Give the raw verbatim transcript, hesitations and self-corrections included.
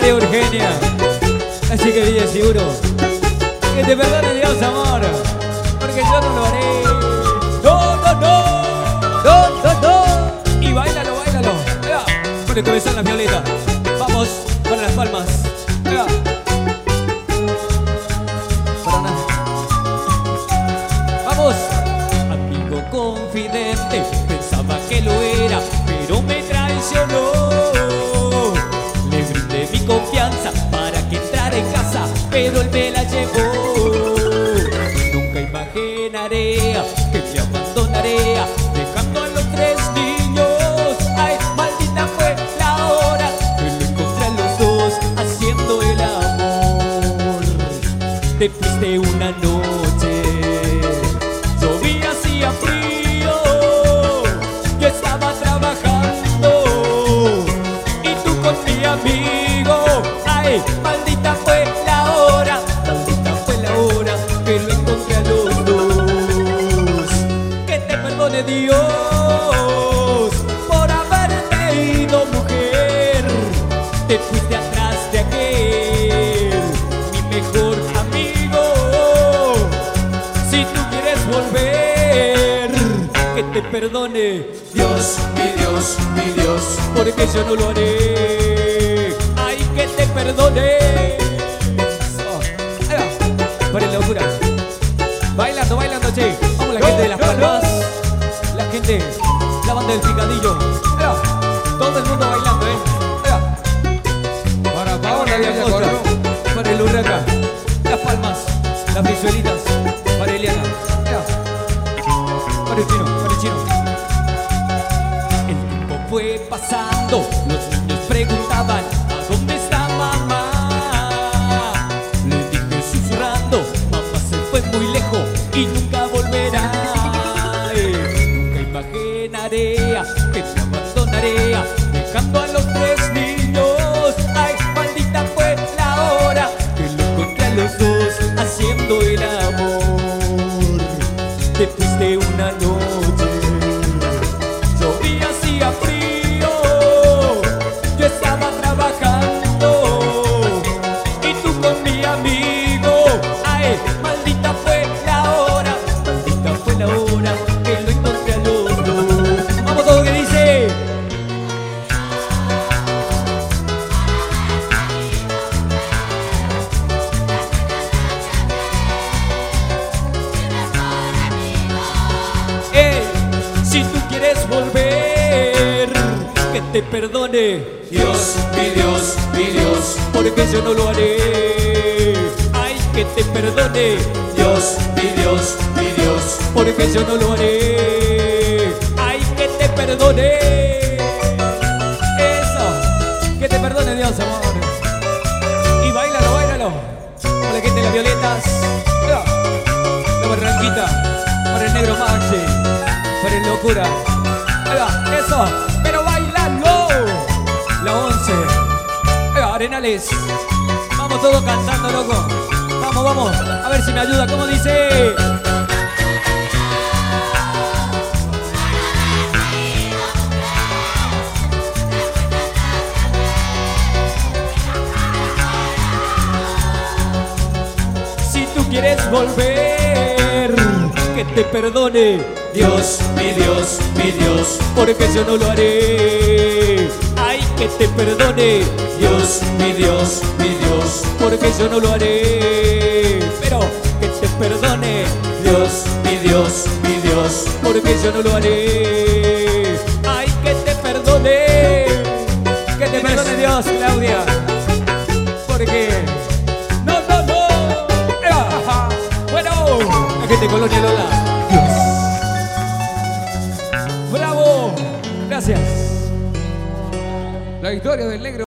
María Eugenia, así que Villa seguro. Que te perdone Dios, amor, porque yo no lo haré. No, no, no, no, no, no. Y bailalo, bailalo. Venga, con el cabezón la violeta. Vamos con las palmas. Venga. Vamos. Amigo confidente, pensaba que lo era, pero me traicionó. Le brindé mi confianza para que entrara en casa, pero él me la llevó. Nunca imaginaré que te abandonaré, dejando a los tres niños. Ay, maldita fue la hora que lo encontré a los dos haciendo el amor. Te fuiste una noche, llovía, hacía frío, yo estaba trabajando y tú con mi amigo. Ay, maldita fue la hora, maldita fue la hora que lo encontré a los dos. Que te perdone Dios por haberte ido, mujer. Te fuiste atrás de aquel, mi mejor amigo. Si tú quieres volver, que te perdone Dios, mi Dios, mi Dios, porque yo no lo haré. Ay, que te perdone. Oh, ahí va. Por el locura. Bailando, bailando, che. Vamos, la gente de Las Palmas, la gente, la banda del Picadillo. Ahí va. Todo el mundo bailando, eh. Ahí va. para Paola de Acosta, para el Urraca, Las Palmas, las Brizuelitas, para Eliana. Ahí va. Para el chino, para el chino. El tiempo fue pasando, los niños preguntaban: ¿a dónde está mamá? Le dije susurrando: mamá se fue muy lejos y nunca volverá. Eh, nunca imaginaré que te abandonaré, dejando a los tres niños. Ay, maldita fue la hora que lo encontré a los dos haciendo el amor. Te fuiste una noche, llovía, hacía frío, yo estaba trabajando y tú con mi amigo. Ay, maldita fue la hora, maldita fue la hora que lo encontré a los dos. Vamos, todo que dice. Ey, si tú quieres volver, que te perdone Dios, mi Dios, mi Dios, porque yo no lo haré. Ay, que te perdone Dios, mi Dios, mi Dios, porque yo no lo haré. Ay, que te perdone. Eso, que te perdone Dios, amor. Y bailalo, bailalo. Con la gente de las violetas, la barranquita, para el negro Maxi, para el locura. Ahí va, eso, pero bailalo. La once, ahí va, Arenales. Vamos todos cantando, loco. Vamos, vamos, a ver si me ayuda. ¿Cómo dice? Si tú quieres volver, que te perdone Dios, mi Dios, mi Dios, porque yo no lo haré. Ay, que te perdone Dios, mi Dios, mi Dios, porque yo no lo haré. Pero que te perdone Dios, mi Dios, mi Dios, porque yo no lo haré. Ay, que te perdone, que te perdone Dios, Claudia, porque no, no, no. Ajá. Bueno, la gente de Colonia Lola. Bravo, gracias. La historia del negro